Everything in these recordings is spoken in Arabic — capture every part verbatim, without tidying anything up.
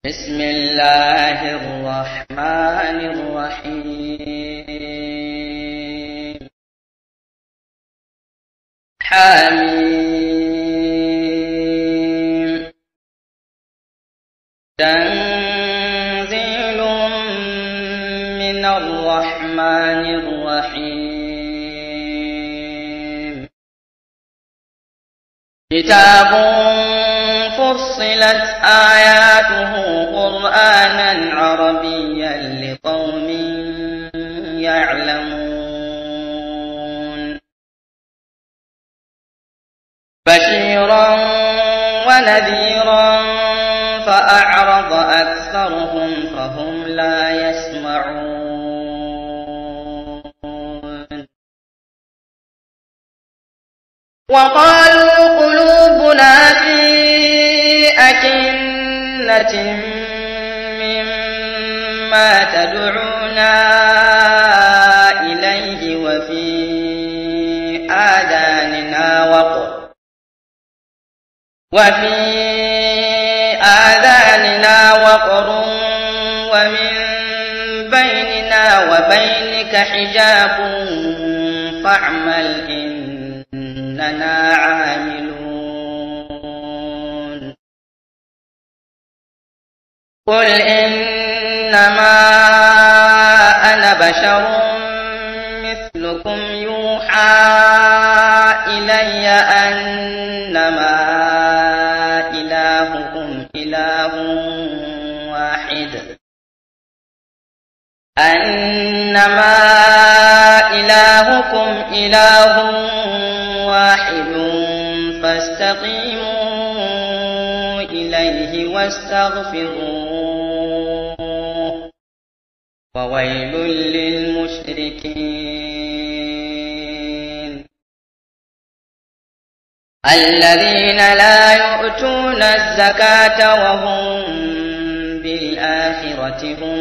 بسم الله الرحمن الرحيم حميم تنزيل من الرحمن الرحيم كتاب فصلت آياته قرآنا عربيا لقوم يعلمون بشيرا ونذيرا فأعرض أكثرهم فهم لا يسمعون وقالوا قلوبنا في أكنة مما تدعونا إليه وفي آذاننا وقر وفي آذاننا وقر ومن بيننا وبينك حجاب فاعمل إننا عاملون قل إنما أنا بشر مثلكم يوحى إلي أنما إلهكم إله واحد أنما إلهكم إله واحد فاستقيموا إليه واستغفروه وويل للمشركين الذين لا يؤتون الزكاة وهم بالآخرة هم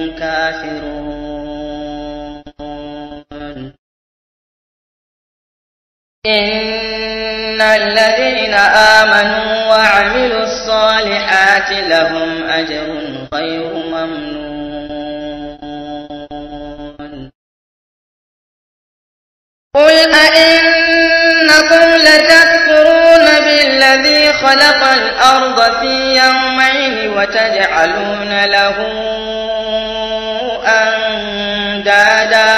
كافرون إن الذين آمنوا وعملوا الصالحات لهم أجر غير ممنون قل أئنكم لتكفرون بالذي خلق الأرض في يومين وتجعلون له أندادا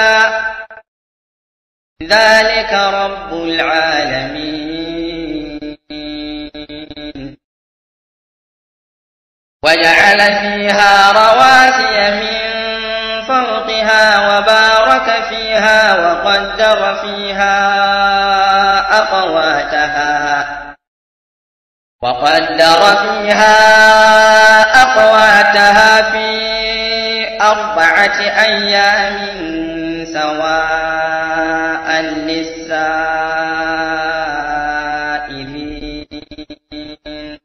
ذلك رب العالمين وجعل فيها رواسي من فوقها وبارك فيها وقدر فيها أقواتها وقدر فيها أقواتها في أربعة أيام سواء للسائلين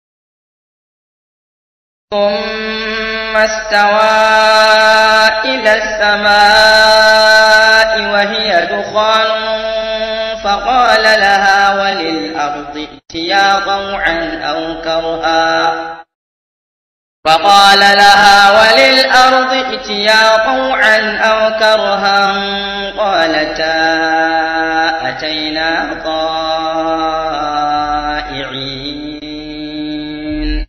ثم استوى إلى السماء وهي دخان فقال لها وللأرض ائتيا طوعا أو كرها فقال لها وللأرض ائتيا طوعا أو كرها قالتا أتينا طائعين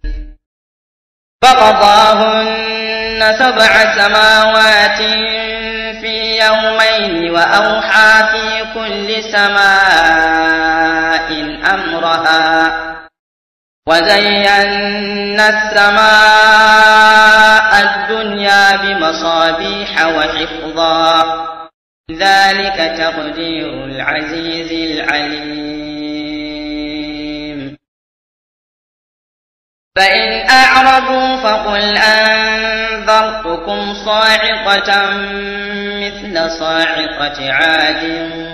فقضاهن سبع سماوات في يومين وأوحى في كل سماء أمرها وزينا السماء الدنيا بمصابيح وحفظا ذلك تقدير العزيز العليم فإن أعرضوا فقل أنذرتكم صاعقة مثل صاعقة عاد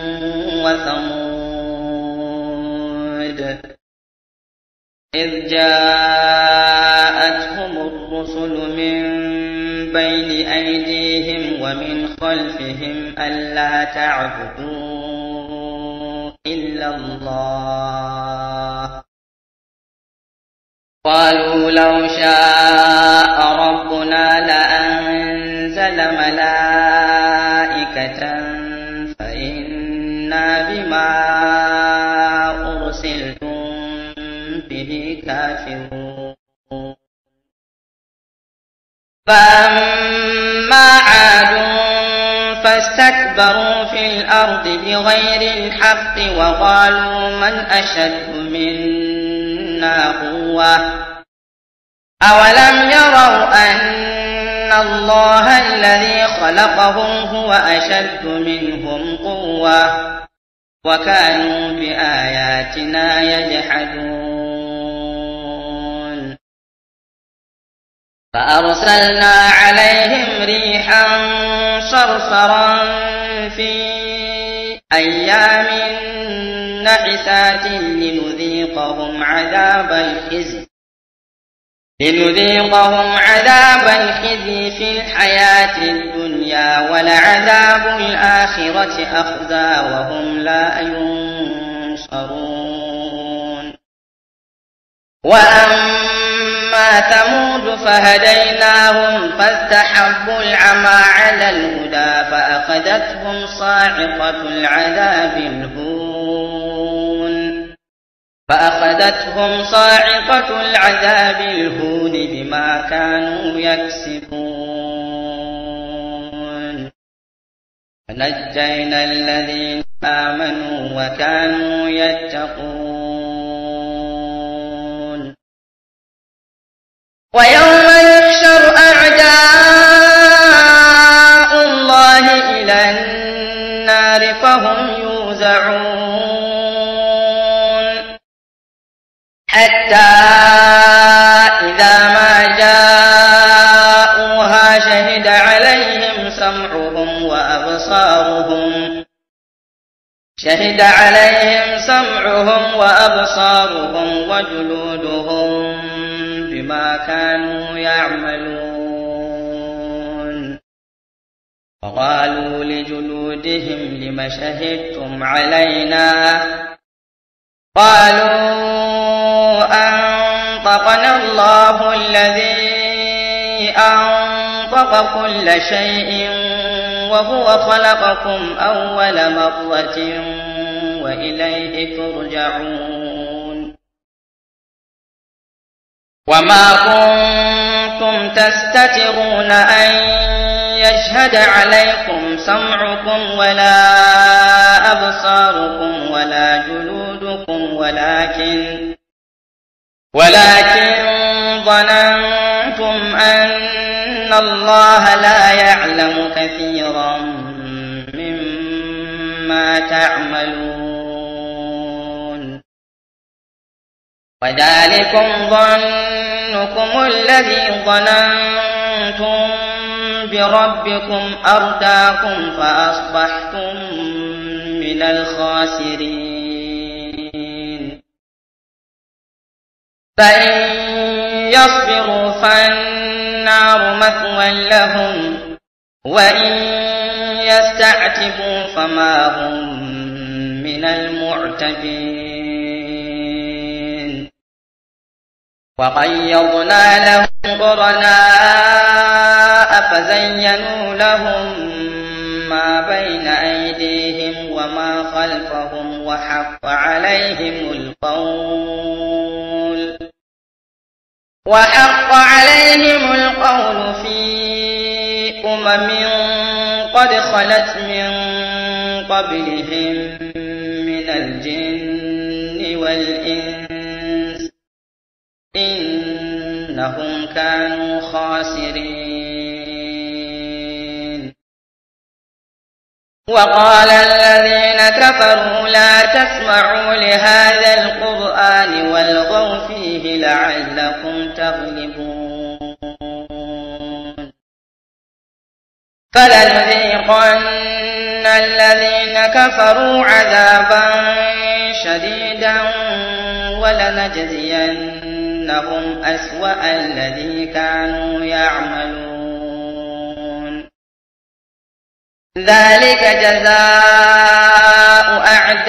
وثمود إذ جاءتهم الرسل من بين أيديهم ومن خلفهم ألا تعبدوا إلا الله قالوا لو شاء ملائكة فإنا بما أرسلتم به كافرون فأما عاد فاستكبروا في الأرض بغير الحق وقالوا من أشد منا قوة أولم يروا أن الله الذي خلقهم هو أشد منهم قوة وكانوا بآياتنا يجحدون فأرسلنا عليهم ريحا صرصرا في أيام نحسات لنذيقهم عذاب الخزي لنذيقهم عذاب الخزي في الحياة الدنيا ولعذاب الآخرة أخزى وهم لا ينصرون وأما ثمود فهديناهم فاستحبوا العمى على الهدى فأخذتهم صاعقة العذاب الهون فأخذتهم صاعقة العذاب الهون بما كانوا يكسبون فنجينا الذين آمنوا وكانوا يتقون ويوم يحشر أعداء الله إلى النار فهم يوزعون حتى إذا ما جاءوها شهد عليهم سمعهم وأبصارهم شهد عليهم سمعهم وأبصارهم وجلودهم بما كانوا يعملون وقالوا لجلودهم لم شهدتم علينا قالوا أنطقنا الله الذي أنطق كل شيء وهو خلقكم أول مرة وإليه ترجعون وما كنتم تستترون أن يشهد عليكم سمعكم ولا أبصاركم ولا جلودكم ولكن ولكن ظننتم أن الله لا يعلم كثيرا مما تعملون وذلكم ظنكم الذي ظننتم بربكم أرداكم فأصبحتم من الخاسرين فإن يصبروا فالنار مثوى لهم وإن يستعتبوا فما هم من المعتبين وقيضنا لهم قرناء فزينوا لهم ما بين أيديهم وما خلفهم وحق عليهم القول وحق عليهم القول في أمم قد خلت من قبلهم من الجن والإنس إنهم كانوا خاسرين وقال الذين كفروا لا تسمعوا لهذا القرآن والغوا فيه لعلكم تغلبون فلنذيقن الذين كفروا عذابا شديدا ولنجزينهم أسوأ الذي كانوا يعملون ذلك جزاء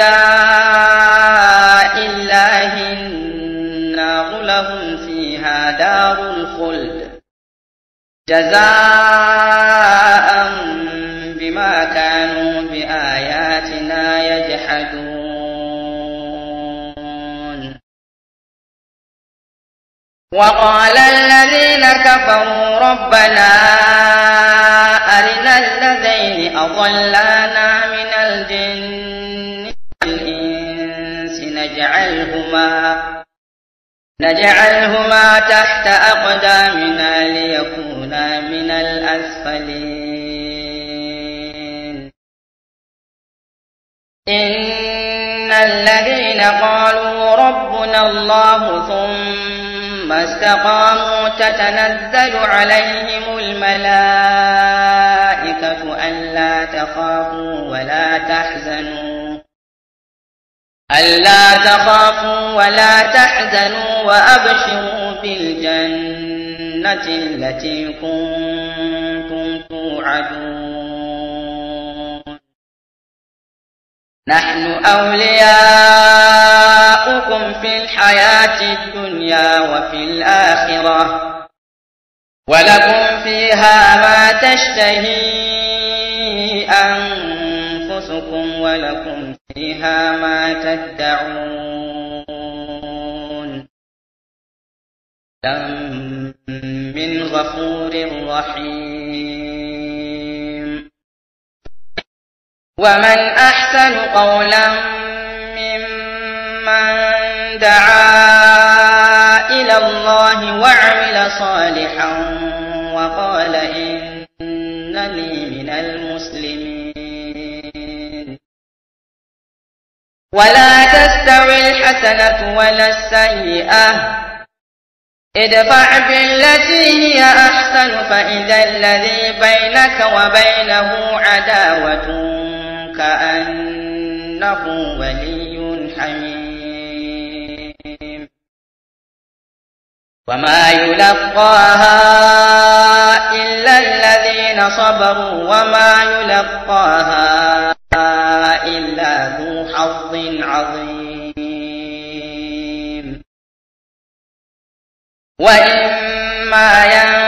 أعداء الله النار لهم فيها دار الخلد جزاء بما كانوا بآياتنا يجحدون. وقال الذين كفروا ربنا أرنا الذين أضلانا من الجن والإنس نجعلهما نجعلهما تحت أقدامنا ليكونا من الأسفلين. إن الذين قالوا ربنا الله ثم استقاموا تتنزل عليهم الملائكة ألا تخافوا ولا تحزنوا ألا تخافوا ولا تحزنوا وأبشروا بالجنة التي كنتم توعدون. نحن أولياؤكم في الحياة الدنيا وفي الآخرة ولكم فيها ما تشتهي أنفسكم ولكم فيها ما تدعون. من غفور رحيم. ومن أحسن قولا ممن دعا إلى الله وعمل صالحا وقال إنني من المسلمين. ولا تستوي الحسنة ولا السيئة ادفع بالتي هي أحسن فإذا الذي بينك وبينه عداوة كأنه ولي حميم. وما يلقاها إلا الذين صبروا وما يلقاها إلا ذو حظ عظيم. وإما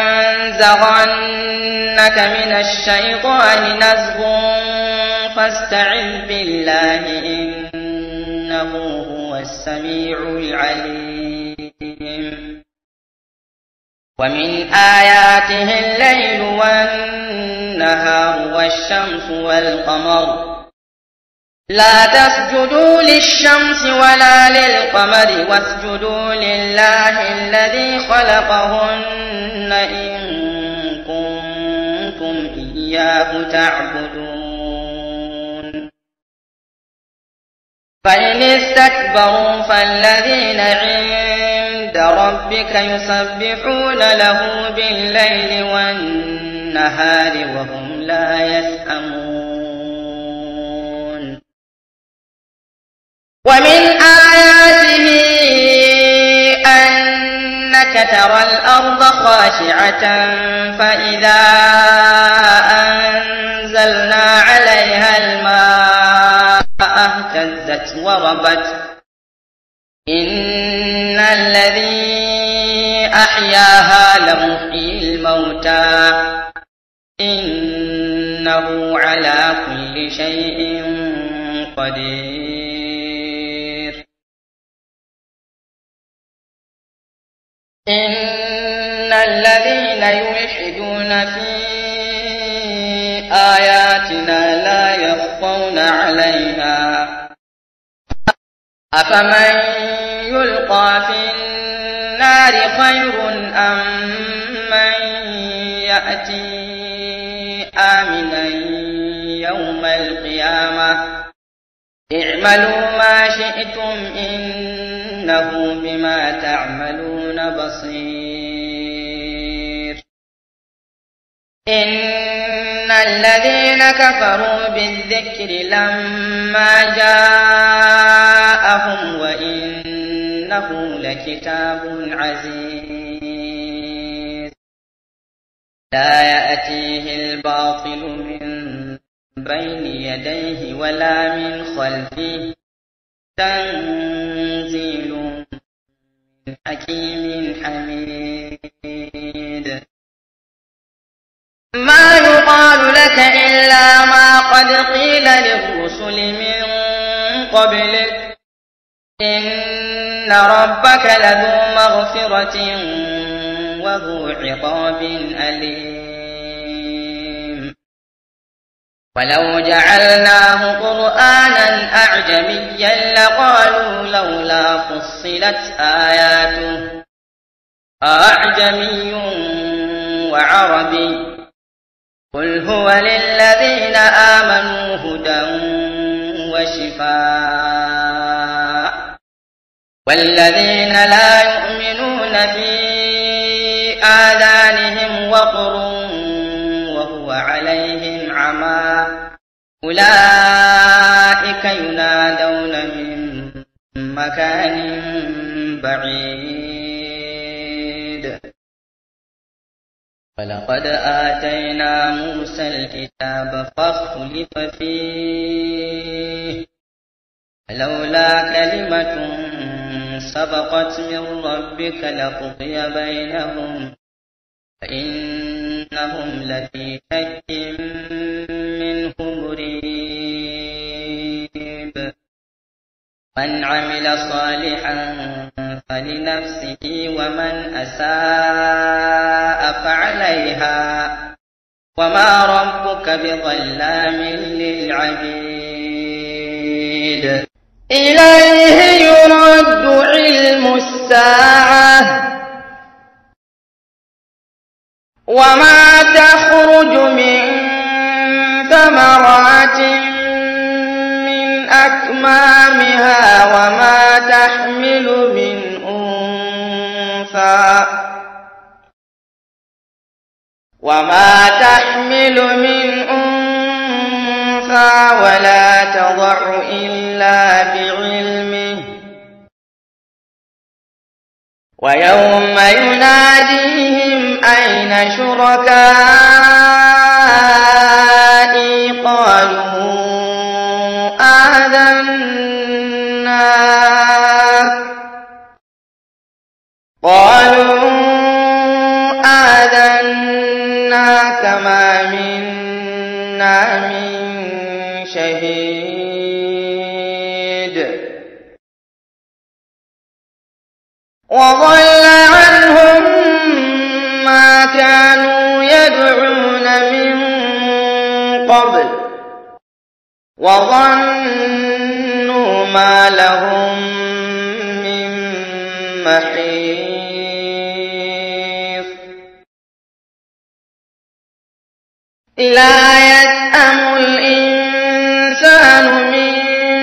ينزغنك من الشيطان نزغ فاستعذ بالله إنه هو السميع العليم. ومن آياته الليل والنهار والشمس والقمر لا تسجدوا للشمس ولا للقمر واسجدوا لله الذي خلقهن إن كنتم إياه تعبدون. فإن استكبروا فالذين عند ربك يسبحون له بالليل والنهار وهم لا يسأمون. ومن آياته أنك ترى الأرض خاشعة فإذا أنزلنا عليها الماء اهتزت وربت. إن الذي أحياها لمحيي الموتى إنه على كل شيء قدير. إن الذين يلحدون في آياتنا لا يخفون علينا أفمن يلقى في النار خير أم من يأتي آمنا يوم القيامة اعملوا ما شئتم إنه بما تعملون بصير. إن الذين كفروا بالذكر لما جاءهم وإنه لكتاب عزيز لا يأتيه الباطل من بين يديه ولا من خلفه تنزيل من حكيم حميد. قبلك إن ربك لذو مغفرة وذو عقاب أليم ولو جعلناه قرآنا أعجميا لقالوا لولا فصلت آياته أعجمي وعربي قل هو للذين آمنوا هدى وشفاء والذين لا يؤمنون في آذانهم وقر وهو عليهم عمى أولئك ينادون من مكان بعيد ولقد آتينا موسى الكتاب فاختلف فيه فلولا كلمة سبقت من ربك لقضي بينهم فإنهم لفي شك منه مريب من عمل صالحا فلنفسه ومن أساء فعليها وما ربك بظلام للعبيد إليه يرد علم الساعة وما تخرج من ثمرات من أكمامها وما تحمل من أنثى وما تحمل من أنثى ولا تضع إلا بعلمه ويوم يناديهم أين شركائي قالوا آذنا قالوا آذنا كما منا من شهيد وضل عنهم ما كانوا يدعون من قبل وظنوا ما لهم من محيص لا يسأم الإنسان من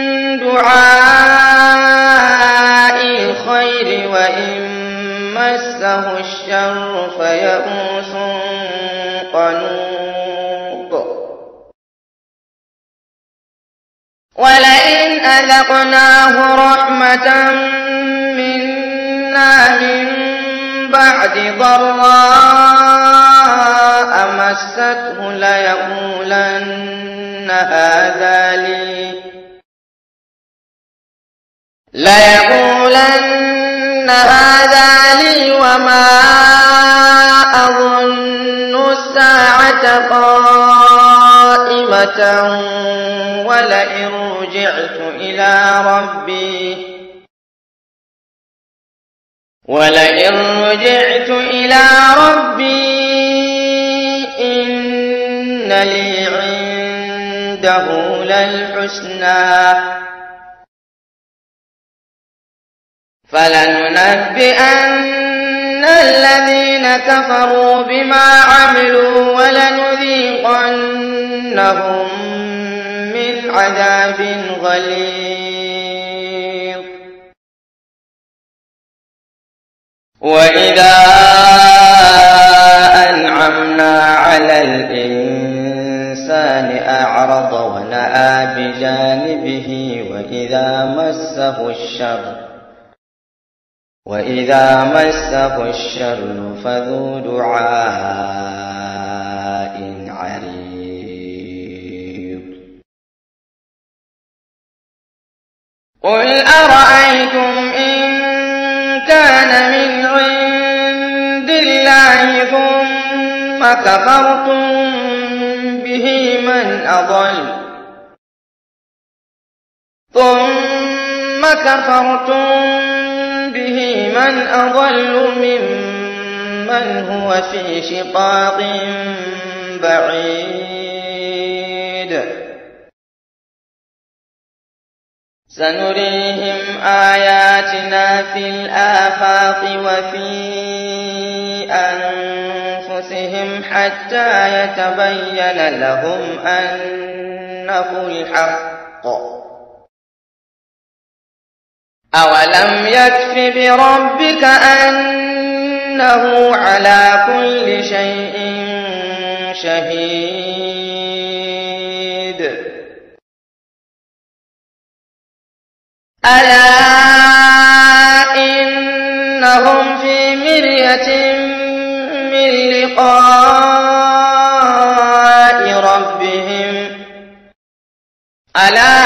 دعاء الخير وإن مسه الشر فيئوس قنوط ولئن أذقناه رحمة منا من بعد ضراء مسته ليقولن هذا لي ليقولن هذا لي وما أظن الساعة قائمة ولئن رجعت إلى ربي ولئن رجعت إلى ربي إن لي عنده للحسنى فلننبئن الذين كفروا بما عملوا ولنذيقنهم من عذاب غليظ وإذا أنعمنا على الإنسان أعرض ونأى بجانبه وإذا مسه الشر وإذا مسه الشر فذو دعاء عريض قل أرأيتم إن كان من عند الله ثم كفرتم به من أضل ثم كفرتم به من أضل ممن هو في شقاق بعيد سنريهم آياتنا في الآفاق وفي أنفسهم حتى يتبين لهم أنه الحق أولم يكف بربك أنه على كل شيء شهيد ألا إنهم في مرية من لقاء ربهم ألا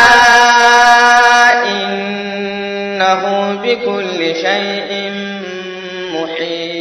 إنه بكل شيء محيط